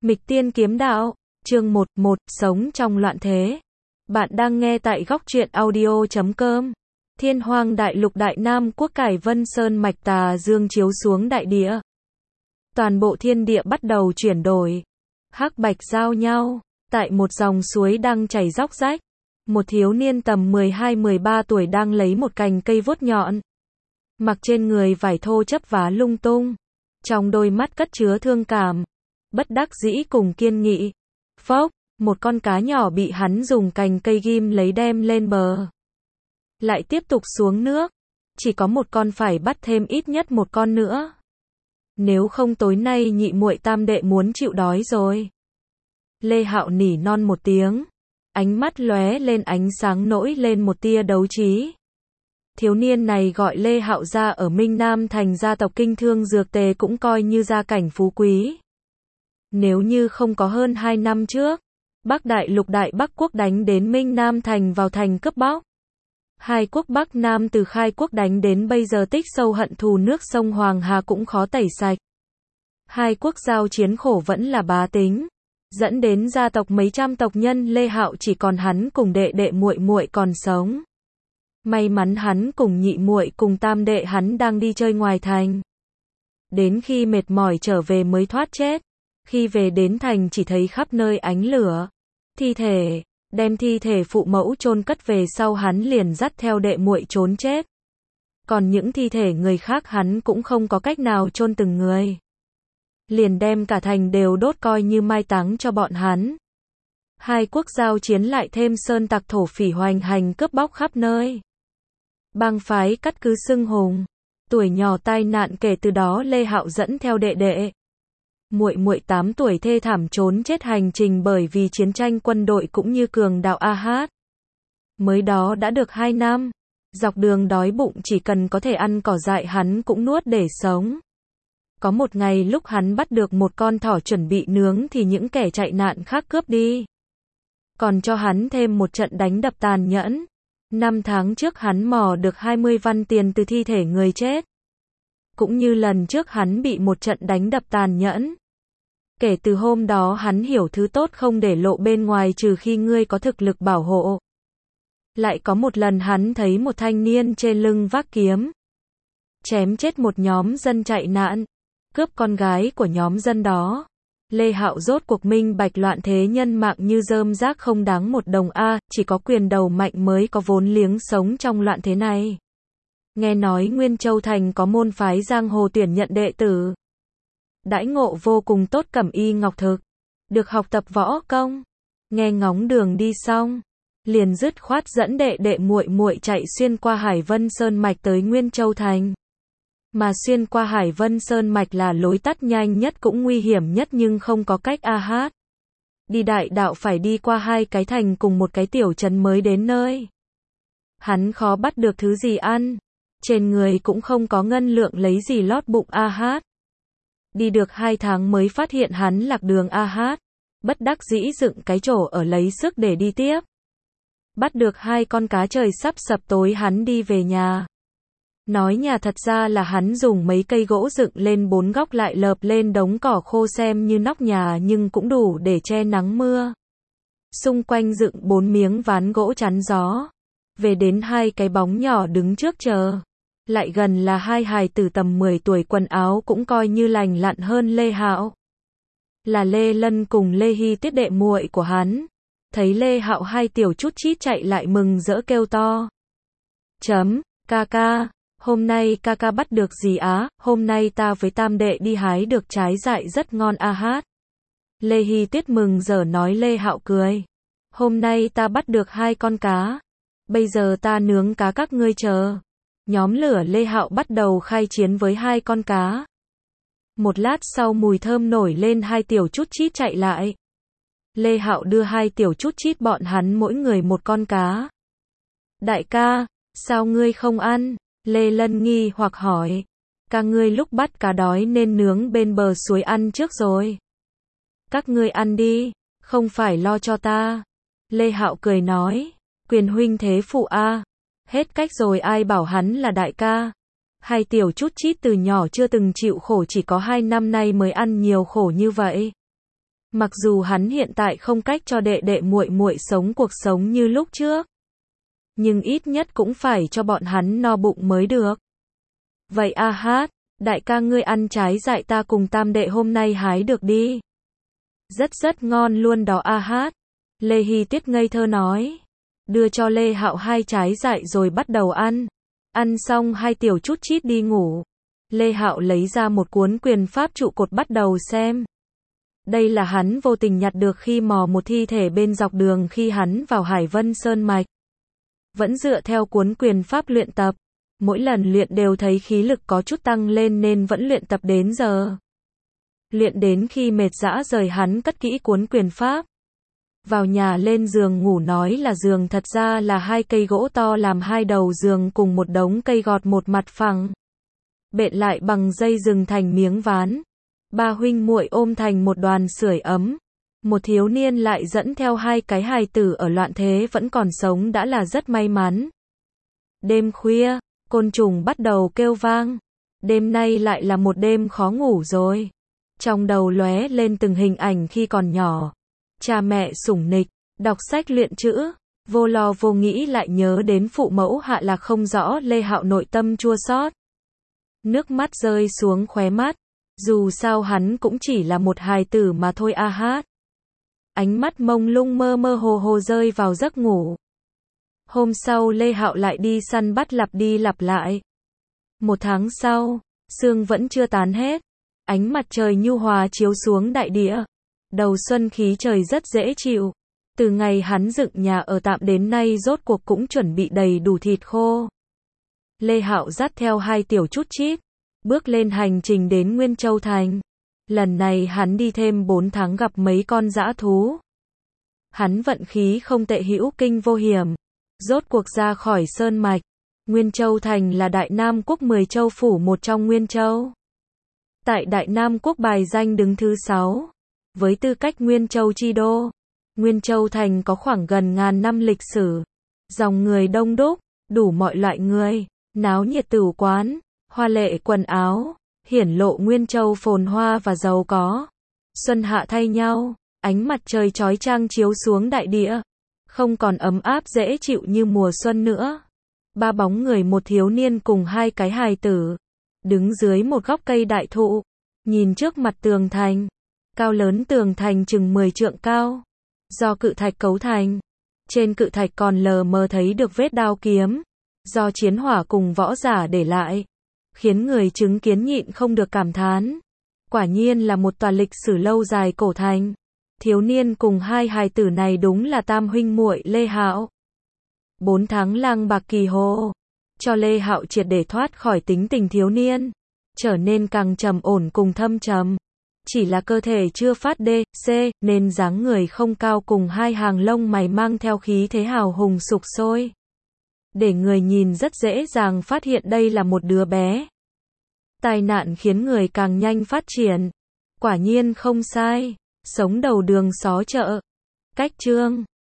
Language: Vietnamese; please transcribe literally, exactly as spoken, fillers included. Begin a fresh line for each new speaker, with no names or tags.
Mịch Tiên Kiếm Đạo, chương một, một, Sống trong loạn thế. Bạn đang nghe tại góc truyện audio chấm com. Thiên Hoang đại lục Đại Nam quốc cải Vân Sơn mạch tà dương chiếu xuống đại địa. Toàn bộ thiên địa bắt đầu chuyển đổi. Hắc bạch giao nhau, tại một dòng suối đang chảy róc rách. Một thiếu niên tầm mười hai mười ba tuổi đang lấy một cành cây vuốt nhọn. Mặc trên người vải thô chấp vá lung tung. Trong đôi mắt cất chứa thương cảm. Bất đắc dĩ cùng kiên nghị. Phốc, một con cá nhỏ bị hắn dùng cành cây ghim lấy đem lên bờ. Lại tiếp tục xuống nước. Chỉ có một con, phải bắt thêm ít nhất một con nữa. Nếu không tối nay nhị muội tam đệ muốn chịu đói rồi. Lê Hạo nỉ non một tiếng. Ánh mắt lóe lên ánh sáng, nổi lên một tia đấu trí. Thiếu niên này gọi Lê Hạo gia ở Minh Nam thành gia tộc kinh thương dược tề, cũng coi như gia cảnh phú quý. Nếu như không có hơn hai năm trước, Bắc Đại lục Đại Bắc quốc đánh đến Minh Nam thành vào thành cướp bóc. Hai quốc Bắc Nam từ khai quốc đánh đến bây giờ tích sâu hận thù, nước sông Hoàng Hà cũng khó tẩy sạch. Hai quốc giao chiến khổ vẫn là bá tính, dẫn đến gia tộc mấy trăm tộc nhân. Lê Hạo chỉ còn hắn cùng đệ đệ muội muội còn sống. May mắn hắn cùng nhị muội cùng tam đệ hắn đang đi chơi ngoài thành. Đến khi mệt mỏi trở về mới thoát chết. Khi về đến thành chỉ thấy khắp nơi ánh lửa, thi thể, đem thi thể phụ mẫu chôn cất về sau hắn liền dắt theo đệ muội trốn chết. Còn những thi thể người khác hắn cũng không có cách nào chôn từng người. Liền đem cả thành đều đốt, coi như mai táng cho bọn hắn. Hai quốc giao chiến lại thêm sơn tặc thổ phỉ hoành hành cướp bóc khắp nơi. Bang phái cắt cứ xưng hùng. Tuổi nhỏ tai nạn, kể từ đó Lê Hạo dẫn theo đệ đệ muội muội tám tuổi thê thảm trốn chết hành trình, bởi vì chiến tranh quân đội cũng như cường đạo a hát. Mới đó đã được hai năm, dọc đường đói bụng, chỉ cần có thể ăn cỏ dại hắn cũng nuốt để sống. Có một ngày lúc hắn bắt được một con thỏ chuẩn bị nướng thì những kẻ chạy nạn khác cướp đi. Còn cho hắn thêm một trận đánh đập tàn nhẫn. Năm tháng trước hắn mò được hai mươi văn tiền từ thi thể người chết. Cũng như lần trước hắn bị một trận đánh đập tàn nhẫn. Kể từ hôm đó hắn hiểu thứ tốt không để lộ bên ngoài trừ khi ngươi có thực lực bảo hộ. Lại có một lần hắn thấy một thanh niên trên lưng vác kiếm, chém chết một nhóm dân chạy nạn, cướp con gái của nhóm dân đó. Lê Hạo rốt cuộc minh bạch loạn thế nhân mạng như rơm rác không đáng một đồng a, chỉ có quyền đầu mạnh mới có vốn liếng sống trong loạn thế này. Nghe nói Nguyên Châu thành có môn phái giang hồ tuyển nhận đệ tử. Đãi ngộ vô cùng tốt, cẩm y ngọc thực, được học tập võ công. Nghe ngóng đường đi xong, liền dứt khoát dẫn đệ đệ muội muội chạy xuyên qua Hải Vân Sơn mạch tới Nguyên Châu thành. Mà xuyên qua Hải Vân Sơn mạch là lối tắt nhanh nhất cũng nguy hiểm nhất, nhưng không có cách a hát. Đi đại đạo phải đi qua hai cái thành cùng một cái tiểu trấn mới đến nơi. Hắn khó bắt được thứ gì ăn, trên người cũng không có ngân lượng lấy gì lót bụng a hát. Đi được hai tháng mới phát hiện hắn lạc đường a hát. Bất đắc dĩ dựng cái chổ ở lấy sức để đi tiếp. Bắt được hai con cá, trời sắp sập tối hắn đi về nhà. Nói nhà thật ra là hắn dùng mấy cây gỗ dựng lên bốn góc, lại lợp lên đống cỏ khô xem như nóc nhà, nhưng cũng đủ để che nắng mưa. Xung quanh dựng bốn miếng ván gỗ chắn gió. Về đến hai cái bóng nhỏ đứng trước chờ. Lại gần là hai hài tử tầm mười tuổi, quần áo cũng coi như lành lặn hơn Lê Hạo. Là Lê Lân cùng Lê Hy tiết đệ muội của hắn. Thấy Lê Hạo hai tiểu chút chít chạy lại mừng rỡ kêu to. Chấm, ca ca, hôm nay ca ca bắt được gì á? Hôm nay ta với tam đệ đi hái được trái dại rất ngon a hát. Lê Hy tiết mừng rỡ nói. Lê Hạo cười. Hôm nay ta bắt được hai con cá. Bây giờ ta nướng cá các ngươi chờ. Nhóm lửa Lê Hạo bắt đầu khai chiến với hai con cá. Một lát sau mùi thơm nổi lên, hai tiểu chút chít chạy lại. Lê Hạo đưa hai tiểu chút chít bọn hắn mỗi người một con cá. Đại ca, sao ngươi không ăn? Lê Lân nghi hoặc hỏi. Ca ngươi lúc bắt cá đói nên nướng bên bờ suối ăn trước rồi. Các ngươi ăn đi, không phải lo cho ta. Lê Hạo cười nói. Quyền huynh thế phụ a. Hết cách rồi, ai bảo hắn là đại ca. Hai tiểu chút chít từ nhỏ chưa từng chịu khổ, chỉ có hai năm nay mới ăn nhiều khổ như vậy. Mặc dù hắn hiện tại không cách cho đệ đệ muội muội sống cuộc sống như lúc trước, nhưng ít nhất cũng phải cho bọn hắn no bụng mới được. Vậy A Hát, đại ca ngươi ăn trái dại ta cùng tam đệ hôm nay hái được đi. Rất rất ngon luôn đó A Hát. Lê Hy Tuyết ngây thơ nói. Đưa cho Lê Hạo hai trái dại rồi bắt đầu ăn. Ăn xong hai tiểu chút chít đi ngủ. Lê Hạo lấy ra một cuốn quyền pháp trụ cột bắt đầu xem. Đây là hắn vô tình nhặt được khi mò một thi thể bên dọc đường khi hắn vào Hải Vân Sơn Mạch. Vẫn dựa theo cuốn quyền pháp luyện tập. Mỗi lần luyện đều thấy khí lực có chút tăng lên nên vẫn luyện tập đến giờ. Luyện đến khi mệt rã rời hắn cất kỹ cuốn quyền pháp. Vào nhà lên giường ngủ nói là giường thật ra là hai cây gỗ to làm hai đầu giường cùng một đống cây gọt một mặt phẳng. Bện lại bằng dây rừng thành miếng ván. Ba huynh muội ôm thành một đoàn sưởi ấm. Một thiếu niên lại dẫn theo hai cái hài tử ở loạn thế vẫn còn sống đã là rất may mắn. Đêm khuya, côn trùng bắt đầu kêu vang. Đêm nay lại là một đêm khó ngủ rồi. Trong đầu lóe lên từng hình ảnh khi còn nhỏ. Cha mẹ sủng nịch, đọc sách luyện chữ, vô lo vô nghĩ lại nhớ đến phụ mẫu Hạ Lạc không rõ. Lê Hạo nội tâm chua xót. Nước mắt rơi xuống khóe mắt. Dù sao hắn cũng chỉ là một hài tử mà thôi A Hát. Ánh mắt mông lung mơ mơ hồ hồ rơi vào giấc ngủ. Hôm sau Lê Hạo lại đi săn bắt lặp đi lặp lại. Một tháng sau, sương vẫn chưa tán hết. Ánh mặt trời nhu hòa chiếu xuống đại địa. Đầu xuân khí trời rất dễ chịu. Từ ngày hắn dựng nhà ở tạm đến nay rốt cuộc cũng chuẩn bị đầy đủ thịt khô. Lê Hạo dắt theo hai tiểu chút chít. Bước lên hành trình đến Nguyên Châu Thành. Lần này hắn đi thêm bốn tháng gặp mấy con dã thú. Hắn vận khí không tệ hữu kinh vô hiểm. Rốt cuộc ra khỏi sơn mạch. Nguyên Châu Thành là Đại Nam Quốc mười châu phủ một trong Nguyên Châu. Tại Đại Nam Quốc bài danh đứng thứ sáu. Với tư cách Nguyên Châu chi đô, Nguyên Châu Thành có khoảng gần ngàn năm lịch sử. Dòng người đông đúc, đủ mọi loại người, náo nhiệt tửu quán, hoa lệ quần áo, hiển lộ Nguyên Châu phồn hoa và giàu có. Xuân hạ thay nhau, ánh mặt trời chói chang chiếu xuống đại địa. Không còn ấm áp dễ chịu như mùa xuân nữa. Ba bóng người một thiếu niên cùng hai cái hài tử. Đứng dưới một gốc cây đại thụ. Nhìn trước mặt tường thành. Cao lớn tường thành chừng mười trượng cao. Do cự thạch cấu thành. Trên cự thạch còn lờ mờ thấy được vết đao kiếm. Do chiến hỏa cùng võ giả để lại. Khiến người chứng kiến nhịn không được cảm thán. Quả nhiên là một tòa lịch sử lâu dài cổ thành. Thiếu niên cùng hai hài tử này đúng là tam huynh muội Lê Hạo. Bốn tháng lang bạc kỳ hồ. Cho Lê Hạo triệt để thoát khỏi tính tình thiếu niên. Trở nên càng trầm ổn cùng thâm trầm. Chỉ là cơ thể chưa phát đê, c, nên dáng người không cao cùng hai hàng lông mày mang theo khí thế hào hùng sục sôi. Để người nhìn rất dễ dàng phát hiện đây là một đứa bé. Tai nạn khiến người càng nhanh phát triển. Quả nhiên không sai. Sống đầu đường xó chợ. Cách chương